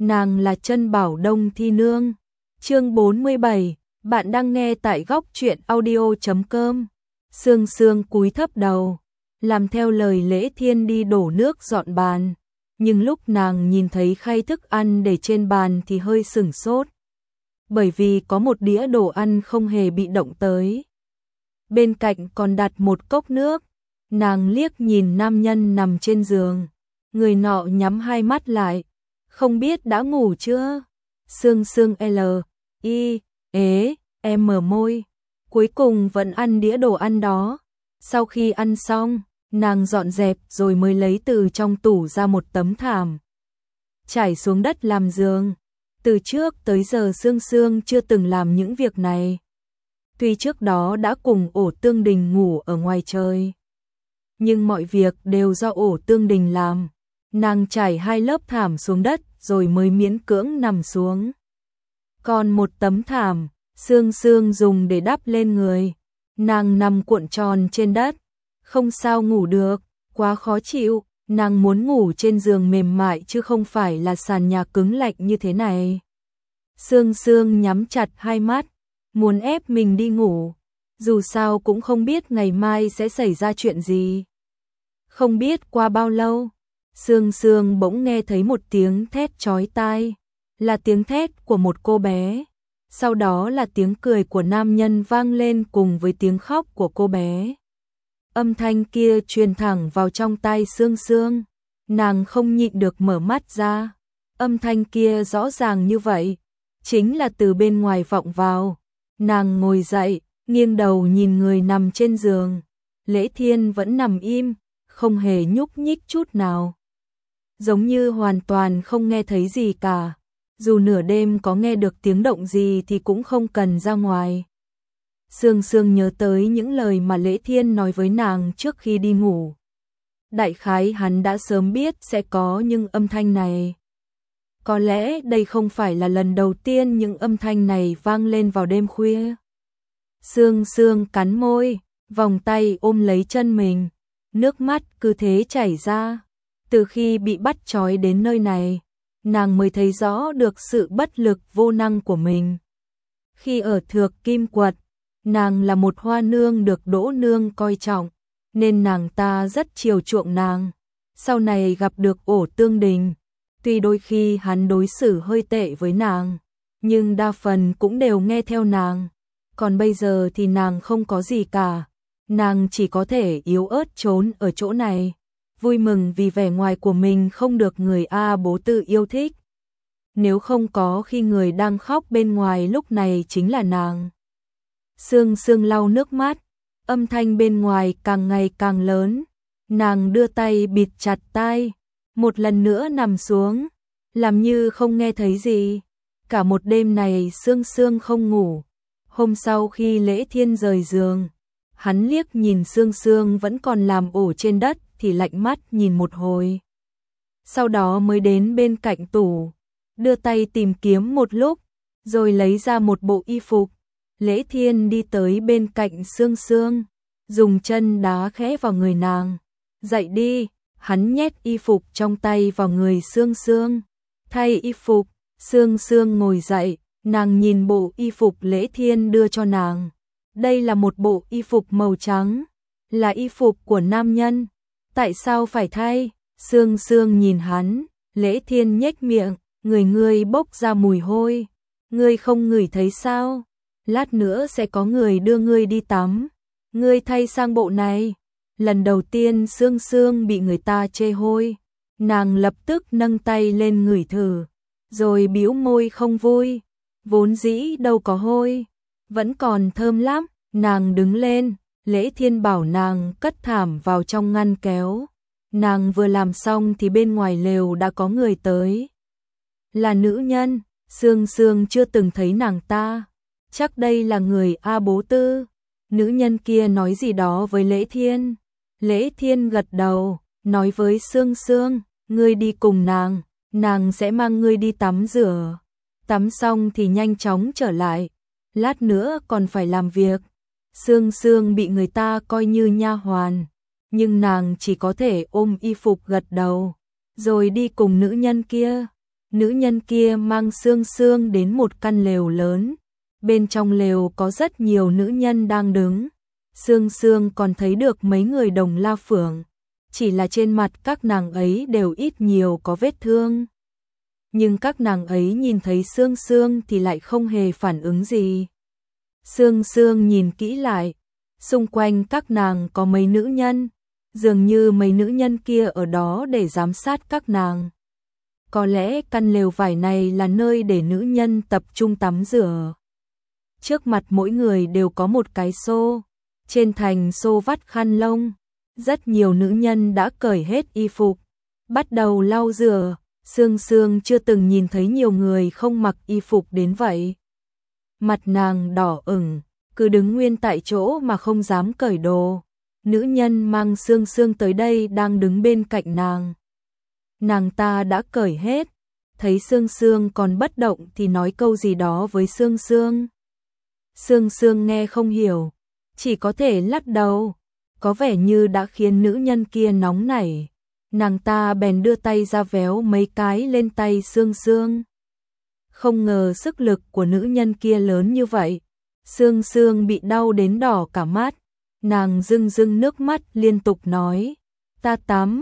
nàng là Trân Bảo Đông Thi Nương. Chương 47, bạn đang nghe tại góc truyện audio.com. Sương Sương cúi thấp đầu, làm theo lời Lễ Thiên đi đổ nước dọn bàn, nhưng lúc nàng nhìn thấy khay thức ăn để trên bàn thì hơi sửng sốt, bởi vì có một đĩa đồ ăn không hề bị động tới. Bên cạnh còn đặt một cốc nước. Nàng liếc nhìn nam nhân nằm trên giường, người nọ nhắm hai mắt lại, không biết đã ngủ chưa. Sương Sương mở môi, cuối cùng vẫn ăn đĩa đồ ăn đó. Sau khi ăn xong, nàng dọn dẹp rồi mới lấy từ trong tủ ra một tấm thảm, trải xuống đất làm giường. Từ trước tới giờ Sương Sương chưa từng làm những việc này. Tuy trước đó đã cùng Ổ Tương Đình ngủ ở ngoài trời, nhưng mọi việc đều do Ổ Tương Đình làm. Nàng trải hai lớp thảm xuống đất rồi mới miễn cưỡng nằm xuống. Còn một tấm thảm, Sương Sương dùng để đắp lên người. Nàng nằm cuộn tròn trên đất, không sao ngủ được, quá khó chịu. Nàng muốn ngủ trên giường mềm mại chứ không phải là sàn nhà cứng lạnh như thế này. Sương Sương nhắm chặt hai mắt, muốn ép mình đi ngủ. Dù sao cũng không biết ngày mai sẽ xảy ra chuyện gì. Không biết qua bao lâu, Sương Sương bỗng nghe thấy một tiếng thét chói tai, là tiếng thét của một cô bé. Sau đó là tiếng cười của nam nhân vang lên cùng với tiếng khóc của cô bé. Âm thanh kia truyền thẳng vào trong tai Sương Sương, nàng không nhịn được mở mắt ra. Âm thanh kia rõ ràng như vậy, chính là từ bên ngoài vọng vào. Nàng ngồi dậy, nghiêng đầu nhìn người nằm trên giường. Lễ Thiên vẫn nằm im, không hề nhúc nhích chút nào, giống như hoàn toàn không nghe thấy gì cả. Dù nửa đêm có nghe được tiếng động gì thì cũng không cần ra ngoài. Sương Sương nhớ tới những lời mà Lễ Thiên nói với nàng trước khi đi ngủ. Đại khái hắn đã sớm biết sẽ có những âm thanh này. Có lẽ đây không phải là lần đầu tiên những âm thanh này vang lên vào đêm khuya. Sương Sương cắn môi, vòng tay ôm lấy chân mình, nước mắt cứ thế chảy ra. Từ khi bị bắt trói đến nơi này, nàng mới thấy rõ được sự bất lực vô năng của mình. Khi ở Thược Kim Quật, nàng là một hoa nương được Đỗ nương coi trọng, nên nàng ta rất chiều chuộng nàng. Sau này gặp được Ổ Tương Đình, tuy đôi khi hắn đối xử hơi tệ với nàng, nhưng đa phần cũng đều nghe theo nàng. Còn bây giờ thì nàng không có gì cả, nàng chỉ có thể yếu ớt trốn ở chỗ này, vui mừng vì vẻ ngoài của mình không được người A Bố Tư yêu thích. Nếu không có khi người đang khóc bên ngoài lúc này chính là nàng. Sương Sương lau nước mắt, âm thanh bên ngoài càng ngày càng lớn. Nàng đưa tay bịt chặt tai, một lần nữa nằm xuống, làm như không nghe thấy gì. Cả một đêm này Sương Sương không ngủ. Hôm sau khi Lễ Thiên rời giường, hắn liếc nhìn Sương Sương vẫn còn làm ổ trên đất thì lạnh mắt nhìn một hồi. Sau đó mới đến bên cạnh tủ, đưa tay tìm kiếm một lúc, rồi lấy ra một bộ y phục. Lễ Thiên đi tới bên cạnh Sương Sương, dùng chân đá khẽ vào người nàng. Dậy đi, hắn nhét y phục trong tay vào người Sương Sương. Thay y phục, Sương Sương ngồi dậy, nàng nhìn bộ y phục Lễ Thiên đưa cho nàng. Đây là một bộ y phục màu trắng, là y phục của nam nhân. Tại sao phải thay? Sương Sương nhìn hắn. Lễ Thiên nhếch miệng, người ngươi bốc ra mùi hôi, ngươi không ngửi thấy sao? Lát nữa sẽ có người đưa ngươi đi tắm, ngươi thay sang bộ này. Lần đầu tiên Sương Sương bị người ta chê hôi, nàng lập tức nâng tay lên ngửi thử, rồi bĩu môi không vui. Vốn dĩ đâu có hôi, vẫn còn thơm lắm. Nàng đứng lên, Lễ Thiên bảo nàng cất thảm vào trong ngăn kéo. Nàng vừa làm xong thì bên ngoài lều đã có người tới. Là nữ nhân, Sương Sương chưa từng thấy nàng ta, chắc đây là người A Bố Tư. Nữ nhân kia nói gì đó với Lễ Thiên. Lễ Thiên gật đầu, nói với Sương Sương, ngươi đi cùng nàng sẽ mang ngươi đi tắm rửa. Tắm xong thì nhanh chóng trở lại, lát nữa còn phải làm việc. Sương Sương bị người ta coi như nha hoàn, nhưng nàng chỉ có thể ôm y phục gật đầu, rồi đi cùng nữ nhân kia. Nữ nhân kia mang Sương Sương đến một căn lều lớn. Bên trong lều có rất nhiều nữ nhân đang đứng. Sương Sương còn thấy được mấy người Đồng La Phượng. Chỉ là trên mặt các nàng ấy đều ít nhiều có vết thương. Nhưng các nàng ấy nhìn thấy Sương Sương thì lại không hề phản ứng gì. Sương Sương nhìn kỹ lại. Xung quanh các nàng có mấy nữ nhân. Dường như mấy nữ nhân kia ở đó để giám sát các nàng. Có lẽ căn lều vải này là nơi để nữ nhân tập trung tắm rửa. Trước mặt mỗi người đều có một cái xô. Trên thành xô vắt khăn lông. Rất nhiều nữ nhân đã cởi hết y phục, bắt đầu lau rửa. Sương Sương chưa từng nhìn thấy nhiều người không mặc y phục đến vậy. Mặt nàng đỏ ửng, cứ đứng nguyên tại chỗ mà không dám cởi đồ. Nữ nhân mang Sương Sương tới đây đang đứng bên cạnh nàng. Nàng ta đã cởi hết, thấy Sương Sương còn bất động thì nói câu gì đó với Sương Sương. Sương Sương nghe không hiểu, chỉ có thể lắc đầu, có vẻ như đã khiến nữ nhân kia nóng nảy. Nàng ta bèn đưa tay ra véo mấy cái lên tay Sương Sương. Không ngờ sức lực của nữ nhân kia lớn như vậy. Sương Sương bị đau đến đỏ cả mắt. Nàng rưng rưng nước mắt liên tục nói. Ta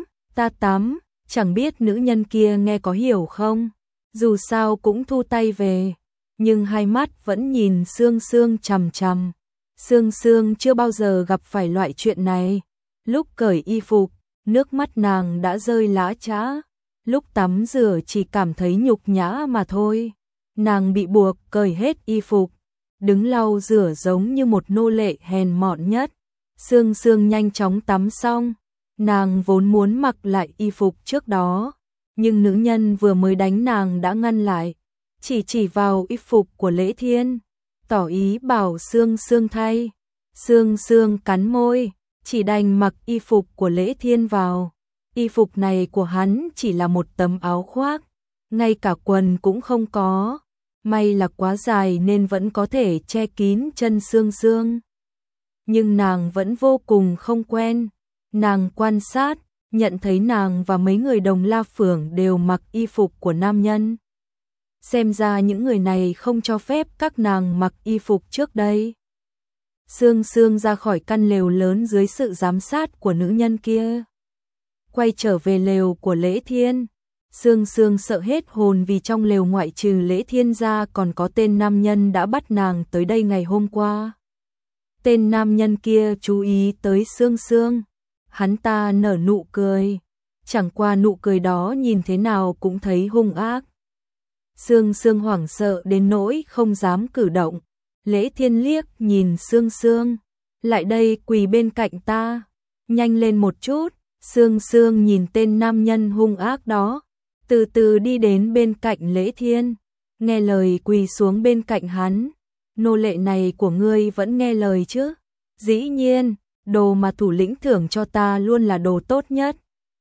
tắm, chẳng biết nữ nhân kia nghe có hiểu không. Dù sao cũng thu tay về. Nhưng hai mắt vẫn nhìn Sương Sương chằm chằm. Sương Sương chưa bao giờ gặp phải loại chuyện này. Lúc cởi y phục, nước mắt nàng đã rơi lã chã. Lúc tắm rửa chỉ cảm thấy nhục nhã mà thôi. Nàng bị buộc cởi hết y phục, đứng lau rửa giống như một nô lệ hèn mọn nhất. Sương Sương nhanh chóng tắm xong, nàng vốn muốn mặc lại y phục trước đó, nhưng nữ nhân vừa mới đánh nàng đã ngăn lại, chỉ vào y phục của Lễ Thiên, tỏ ý bảo Sương Sương thay. Sương Sương cắn môi, chỉ đành mặc y phục của Lễ Thiên vào. Y phục này của hắn chỉ là một tấm áo khoác, ngay cả quần cũng không có. May là quá dài nên vẫn có thể che kín chân Sương Sương. Nhưng nàng vẫn vô cùng không quen. Nàng quan sát, nhận thấy nàng và mấy người Đồng La Phượng đều mặc y phục của nam nhân. Xem ra những người này không cho phép các nàng mặc y phục trước đây. Sương Sương ra khỏi căn lều lớn dưới sự giám sát của nữ nhân kia. Quay trở về lều của Lễ Thiên. Sương Sương sợ hết hồn vì trong lều ngoại trừ Lễ Thiên ra còn có tên nam nhân đã bắt nàng tới đây ngày hôm qua. Tên nam nhân kia chú ý tới Sương Sương. Hắn ta nở nụ cười. Chẳng qua nụ cười đó nhìn thế nào cũng thấy hung ác. Sương Sương hoảng sợ đến nỗi không dám cử động. Lễ Thiên liếc nhìn Sương Sương. Lại đây quỳ bên cạnh ta. Nhanh lên một chút. Sương Sương nhìn tên nam nhân hung ác đó. Từ từ đi đến bên cạnh Lễ Thiên. Nghe lời quỳ xuống bên cạnh hắn. Nô lệ này của ngươi vẫn nghe lời chứ? Dĩ nhiên, đồ mà thủ lĩnh thưởng cho ta luôn là đồ tốt nhất.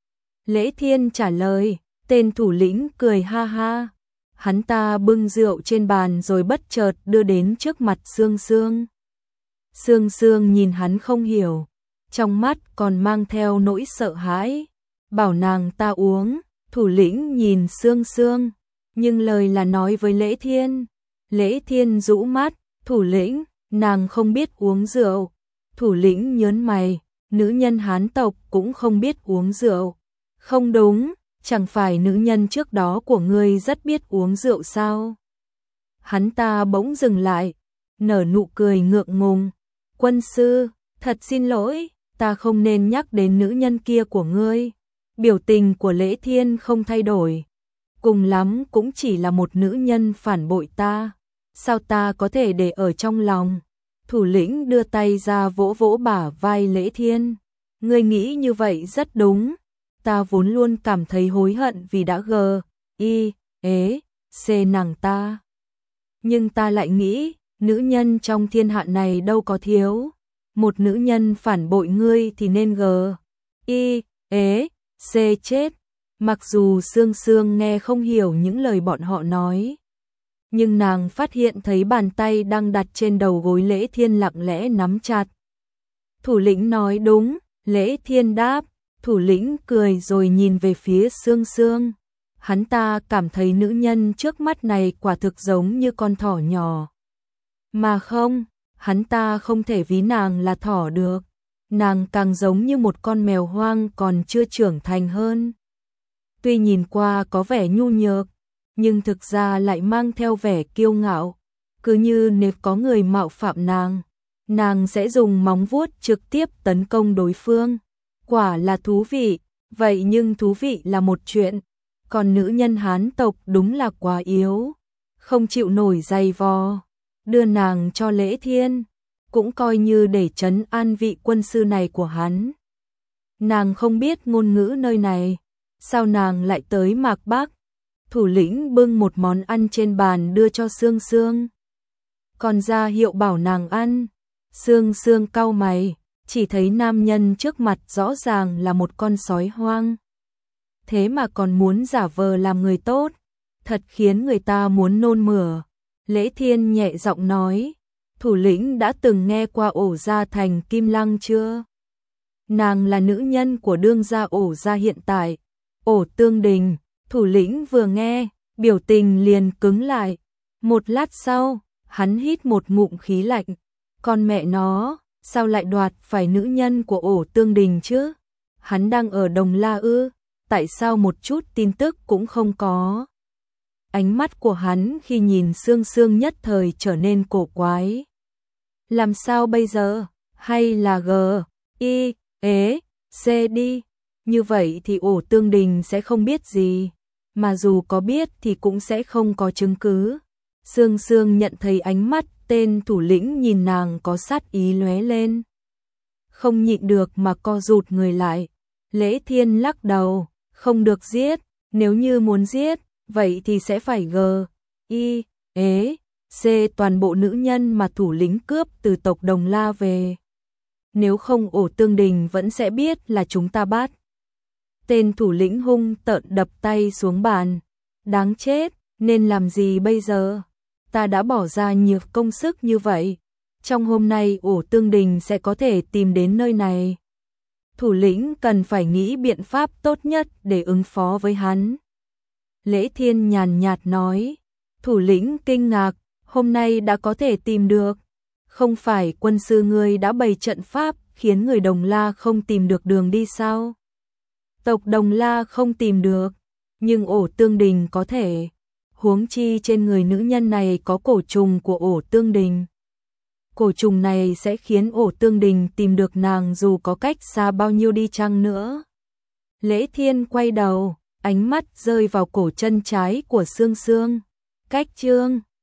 Lễ Thiên trả lời. Tên thủ lĩnh cười ha ha. Hắn ta bưng rượu trên bàn rồi bất chợt đưa đến trước mặt Sương Sương. Sương Sương nhìn hắn không hiểu, trong mắt còn mang theo nỗi sợ hãi, bảo nàng ta uống. Thủ lĩnh nhìn Sương Sương, nhưng lời là nói với Lễ Thiên. Lễ Thiên rũ mắt, thủ lĩnh, nàng không biết uống rượu. Thủ lĩnh nhớn mày, nữ nhân Hán tộc cũng không biết uống rượu. Không đúng, chẳng phải nữ nhân trước đó của ngươi rất biết uống rượu sao? Hắn ta bỗng dừng lại, nở nụ cười ngượng ngùng. Quân sư, thật xin lỗi, ta không nên nhắc đến nữ nhân kia của ngươi. Biểu tình của Lễ Thiên không thay đổi. Cùng lắm cũng chỉ là một nữ nhân phản bội ta. Sao ta có thể để ở trong lòng? Thủ lĩnh đưa tay ra vỗ vỗ bả vai Lễ Thiên. Ngươi nghĩ như vậy rất đúng. Ta vốn luôn cảm thấy hối hận vì đã xê nàng ta. Nhưng ta lại nghĩ, nữ nhân trong thiên hạ này đâu có thiếu. Một nữ nhân phản bội ngươi thì nên xê chết. Mặc dù Sương Sương nghe không hiểu những lời bọn họ nói, nhưng nàng phát hiện thấy bàn tay đang đặt trên đầu gối Lễ Thiên lặng lẽ nắm chặt. Thủ lĩnh nói đúng, Lễ Thiên đáp. Thủ lĩnh cười rồi nhìn về phía Sương Sương. hắn ta cảm thấy nữ nhân trước mắt này quả thực giống như con thỏ nhỏ. Mà không, hắn ta không thể ví nàng là thỏ được, nàng càng giống như một con mèo hoang còn chưa trưởng thành hơn. Tuy nhìn qua có vẻ nhu nhược, nhưng thực ra lại mang theo vẻ kiêu ngạo, cứ như nếu có người mạo phạm nàng sẽ dùng móng vuốt trực tiếp tấn công đối phương. Quả là thú vị, vậy nhưng thú vị là một chuyện, còn nữ nhân Hán tộc đúng là quá yếu, không chịu nổi giày vò, đưa nàng cho Lễ Thiên, cũng coi như để trấn an vị quân sư này của hắn. Nàng không biết ngôn ngữ nơi này, sao nàng lại tới Mạc Bắc? Thủ lĩnh bưng một món ăn trên bàn đưa cho Sương Sương, còn ra hiệu bảo nàng ăn. Sương Sương cau mày, chỉ thấy nam nhân trước mặt rõ ràng là một con sói hoang. Thế mà còn muốn giả vờ làm người tốt, thật khiến người ta muốn nôn mửa. Lễ Thiên nhẹ giọng nói, thủ lĩnh đã từng nghe qua Ổ gia thành Kim Lăng chưa? Nàng là nữ nhân của đương gia Ổ gia hiện tại, Ổ Tương Đình. Thủ lĩnh vừa nghe, biểu tình liền cứng lại. Một lát sau, hắn hít một ngụm khí lạnh. Con mẹ nó, sao lại đoạt phải nữ nhân của Ổ Tương Đình chứ? Hắn đang ở Đồng La ư? Tại sao một chút tin tức cũng không có? Ánh mắt của hắn khi nhìn Sương Sương nhất thời trở nên cổ quái. Làm sao bây giờ? Hay là G, I, E, C đi? Như vậy thì Ổ Tương Đình sẽ không biết gì, mà dù có biết thì cũng sẽ không có chứng cứ. Sương Sương nhận thấy ánh mắt tên thủ lĩnh nhìn nàng có sát ý lóe lên, không nhịn được mà co rụt người lại. Lễ Thiên lắc đầu, không được giết, nếu như muốn giết, vậy thì sẽ phải G, I, E, C toàn bộ nữ nhân mà thủ lĩnh cướp từ tộc Đồng La về. Nếu không Ổ Tương Đình vẫn sẽ biết là chúng ta bắt. Tên thủ lĩnh hung tợn đập tay xuống bàn. Đáng chết, nên làm gì bây giờ? Ta đã bỏ ra nhiều công sức như vậy. Trong hôm nay Ổ Tương Đình sẽ có thể tìm đến nơi này. Thủ lĩnh cần phải nghĩ biện pháp tốt nhất để ứng phó với hắn. Lễ Thiên nhàn nhạt nói. Thủ lĩnh kinh ngạc, hôm nay đã có thể tìm được. Không phải quân sư ngươi đã bày trận pháp khiến người Đồng La không tìm được đường đi sao? Tộc Đồng La không tìm được, nhưng Ổ Tương Đình có thể. Huống chi trên người nữ nhân này có cổ trùng của Ổ Tương Đình. Cổ trùng này sẽ khiến Ổ Tương Đình tìm được nàng dù có cách xa bao nhiêu đi chăng nữa. Lễ Thiên quay đầu, ánh mắt rơi vào cổ chân trái của Sương Sương. Cách chương